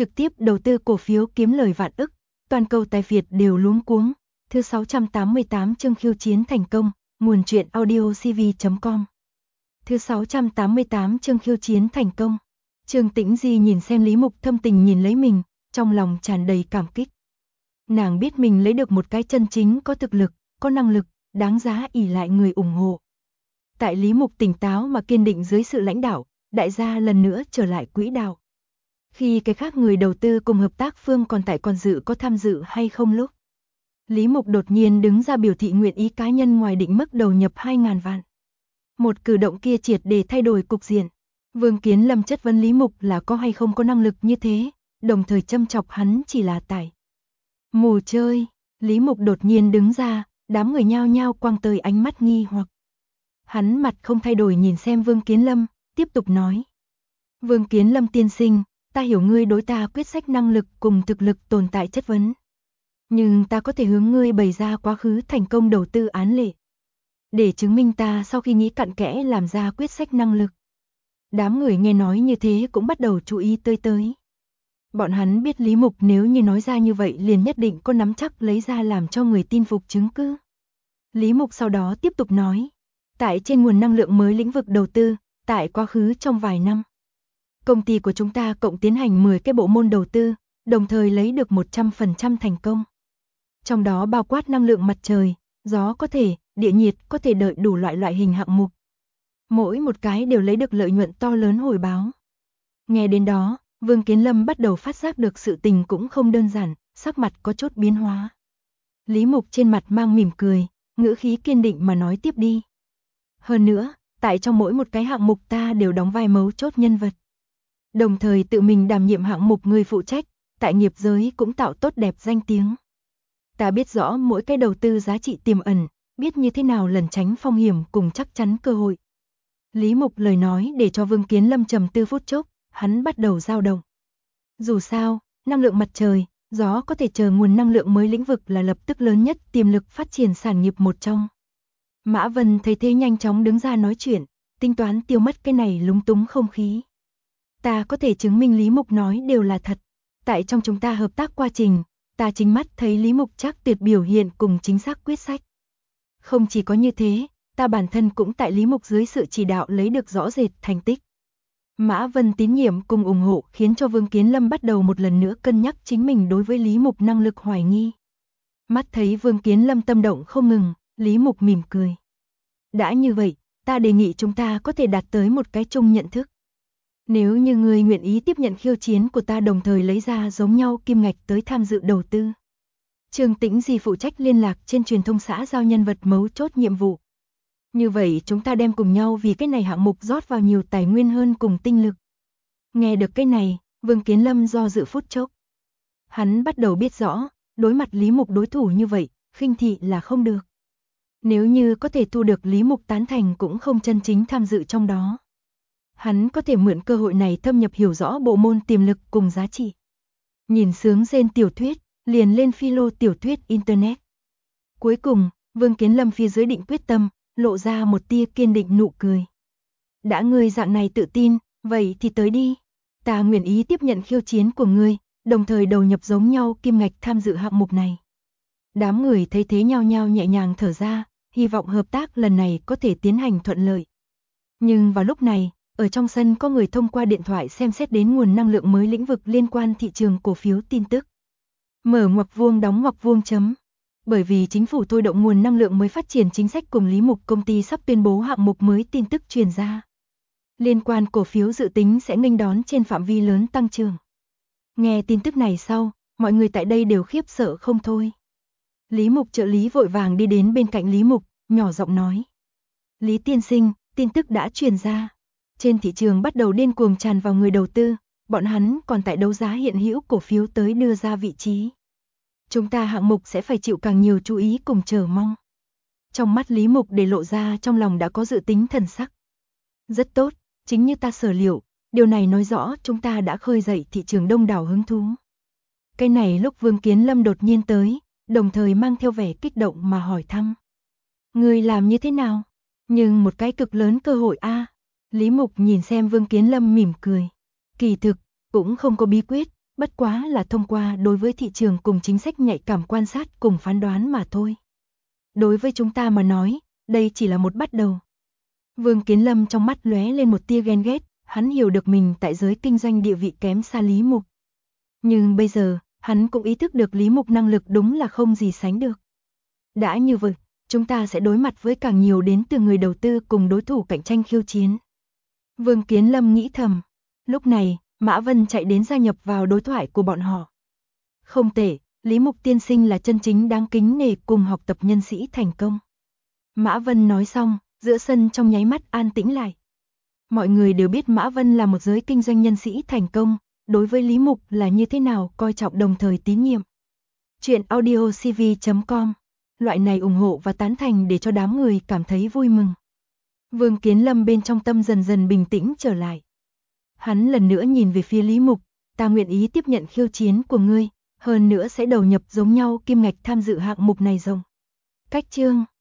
trực tiếp đầu tư cổ phiếu kiếm lời vạn ức, toàn cầu tài Việt đều luống cuống. Thứ 688 chương khiêu chiến thành công, nguồn truyện audiocv.com. Thứ 688 chương khiêu chiến thành công. Trương Tĩnh Di nhìn xem Lý Mục thâm tình nhìn lấy mình, trong lòng tràn đầy cảm kích. Nàng biết mình lấy được một cái chân chính có thực lực, có năng lực, đáng giá ỷ lại người ủng hộ. Tại Lý Mục tỉnh táo mà kiên định dưới sự lãnh đạo, đại gia lần nữa trở lại quỹ đạo. Khi cái khác người đầu tư cùng hợp tác phương còn dự có tham dự hay không lúc, Lý Mục đột nhiên đứng ra biểu thị nguyện ý cá nhân ngoài định mức đầu nhập 2.000 vạn. Một cử động kia triệt để thay đổi cục diện. Vương Kiến Lâm chất vấn Lý Mục là có hay không có năng lực như thế, đồng thời châm chọc hắn chỉ là tài mù chơi. Lý Mục đột nhiên đứng ra, đám người nhao nhao quăng tới ánh mắt nghi hoặc. Hắn mặt không thay đổi nhìn xem Vương Kiến Lâm, tiếp tục nói. Vương Kiến Lâm tiên sinh, ta hiểu ngươi đối ta quyết sách năng lực cùng thực lực tồn tại chất vấn. Nhưng ta có thể hướng ngươi bày ra quá khứ thành công đầu tư án lệ, để chứng minh ta sau khi nghĩ cặn kẽ làm ra quyết sách năng lực. Đám người nghe nói như thế cũng bắt đầu chú ý tới. Bọn hắn biết Lý Mục nếu như nói ra như vậy liền nhất định có nắm chắc lấy ra làm cho người tin phục chứng cứ. Lý Mục sau đó tiếp tục nói, tại trên nguồn năng lượng mới lĩnh vực đầu tư, tại quá khứ trong vài năm, công ty của chúng ta cộng tiến hành 10 cái bộ môn đầu tư, đồng thời lấy được 100% thành công. Trong đó bao quát năng lượng mặt trời, gió có thể, địa nhiệt có thể đợi đủ loại hình hạng mục. Mỗi một cái đều lấy được lợi nhuận to lớn hồi báo. Nghe đến đó, Vương Kiến Lâm bắt đầu phát giác được sự tình cũng không đơn giản, sắc mặt có chút biến hóa. Lý Mục trên mặt mang mỉm cười, ngữ khí kiên định mà nói tiếp đi. Hơn nữa, tại trong mỗi một cái hạng mục ta đều đóng vai mấu chốt nhân vật. Đồng thời tự mình đảm nhiệm hạng mục người phụ trách, tại nghiệp giới cũng tạo tốt đẹp danh tiếng. Ta biết rõ mỗi cái đầu tư giá trị tiềm ẩn, biết như thế nào lẩn tránh phong hiểm cùng chắc chắn cơ hội. Lý Mục lời nói để cho Vương Kiến Lâm trầm tư phút chốc, hắn bắt đầu dao động. Dù sao, năng lượng mặt trời, gió có thể chờ nguồn năng lượng mới lĩnh vực là lập tức lớn nhất tiềm lực phát triển sản nghiệp một trong. Mã Vân thấy thế nhanh chóng đứng ra nói chuyện, tính toán tiêu mất cái này lúng túng không khí. Ta có thể chứng minh Lý Mục nói đều là thật. Tại trong chúng ta hợp tác quá trình, ta chính mắt thấy Lý Mục chắc tuyệt biểu hiện cùng chính xác quyết sách. Không chỉ có như thế, ta bản thân cũng tại Lý Mục dưới sự chỉ đạo lấy được rõ rệt thành tích. Mã Vân tín nhiệm cùng ủng hộ khiến cho Vương Kiến Lâm bắt đầu một lần nữa cân nhắc chính mình đối với Lý Mục năng lực hoài nghi. Mắt thấy Vương Kiến Lâm tâm động không ngừng, Lý Mục mỉm cười. Đã như vậy, ta đề nghị chúng ta có thể đạt tới một cái chung nhận thức. Nếu như người nguyện ý tiếp nhận khiêu chiến của ta đồng thời lấy ra giống nhau kim ngạch tới tham dự đầu tư. Trương Tĩnh Di phụ trách liên lạc trên truyền thông xã giao nhân vật mấu chốt nhiệm vụ. Như vậy chúng ta đem cùng nhau vì cái này hạng mục rót vào nhiều tài nguyên hơn cùng tinh lực. Nghe được cái này, Vương Kiến Lâm do dự phút chốc. Hắn bắt đầu biết rõ, đối mặt Lý Mục đối thủ như vậy, khinh thị là không được. Nếu như có thể thu được Lý Mục tán thành cũng không chân chính tham dự trong đó. Hắn có thể mượn cơ hội này thâm nhập hiểu rõ bộ môn tiềm lực cùng giá trị. Nhìn sướng rên tiểu thuyết, liền lên philo tiểu thuyết Internet. Cuối cùng, Vương Kiến Lâm phía dưới định quyết tâm, lộ ra một tia kiên định nụ cười. Đã ngươi dạng này tự tin, vậy thì tới đi. Ta nguyện ý tiếp nhận khiêu chiến của ngươi, đồng thời đầu nhập giống nhau kim ngạch tham dự hạng mục này. Đám người thấy thế nhao nhao nhẹ nhàng thở ra, hy vọng hợp tác lần này có thể tiến hành thuận lợi. Nhưng vào lúc này, ở trong sân có người thông qua điện thoại xem xét đến nguồn năng lượng mới lĩnh vực liên quan thị trường cổ phiếu tin tức. Mở ngoặc vuông đóng ngoặc vuông chấm. Bởi vì chính phủ thôi động nguồn năng lượng mới phát triển chính sách cùng Lý Mục công ty sắp tuyên bố hạng mục mới tin tức truyền ra. Liên quan cổ phiếu dự tính sẽ nghênh đón trên phạm vi lớn tăng trưởng. Nghe tin tức này sau, mọi người tại đây đều khiếp sợ không thôi. Lý Mục trợ lý vội vàng đi đến bên cạnh Lý Mục, nhỏ giọng nói. Lý tiên sinh, tin tức đã truyền ra. Trên thị trường bắt đầu điên cuồng tràn vào người đầu tư, bọn hắn còn tại đấu giá hiện hữu cổ phiếu tới đưa ra vị trí. Chúng ta hạng mục sẽ phải chịu càng nhiều chú ý cùng chờ mong. Trong mắt Lý Mục để lộ ra trong lòng đã có dự tính thần sắc. Rất tốt, chính như ta sở liệu, điều này nói rõ chúng ta đã khơi dậy thị trường đông đảo hứng thú. Cái này lúc Vương Kiến Lâm đột nhiên tới, đồng thời mang theo vẻ kích động mà hỏi thăm. Người làm như thế nào? Nhưng một cái cực lớn cơ hội a. Lý Mục nhìn xem Vương Kiến Lâm mỉm cười. Kỳ thực, cũng không có bí quyết, bất quá là thông qua đối với thị trường cùng chính sách nhạy cảm quan sát cùng phán đoán mà thôi. Đối với chúng ta mà nói, đây chỉ là một bắt đầu. Vương Kiến Lâm trong mắt lóe lên một tia ghen ghét, hắn hiểu được mình tại giới kinh doanh địa vị kém xa Lý Mục. Nhưng bây giờ, hắn cũng ý thức được Lý Mục năng lực đúng là không gì sánh được. Đã như vậy, chúng ta sẽ đối mặt với càng nhiều đến từ người đầu tư cùng đối thủ cạnh tranh khiêu chiến. Vương Kiến Lâm nghĩ thầm. Lúc này, Mã Vân chạy đến gia nhập vào đối thoại của bọn họ. Không tệ, Lý Mục tiên sinh là chân chính đáng kính nể cùng học tập nhân sĩ thành công. Mã Vân nói xong, giữa sân trong nháy mắt an tĩnh lại. Mọi người đều biết Mã Vân là một giới kinh doanh nhân sĩ thành công, đối với Lý Mục là như thế nào coi trọng đồng thời tín nhiệm. Chuyện audiocv.com. Loại này ủng hộ và tán thành để cho đám người cảm thấy vui mừng. Vương Kiến Lâm bên trong tâm dần dần bình tĩnh trở lại. Hắn lần nữa nhìn về phía Lý Mục, ta nguyện ý tiếp nhận khiêu chiến của ngươi, hơn nữa sẽ đầu nhập giống nhau kim ngạch tham dự hạng mục này rộng. Cách chương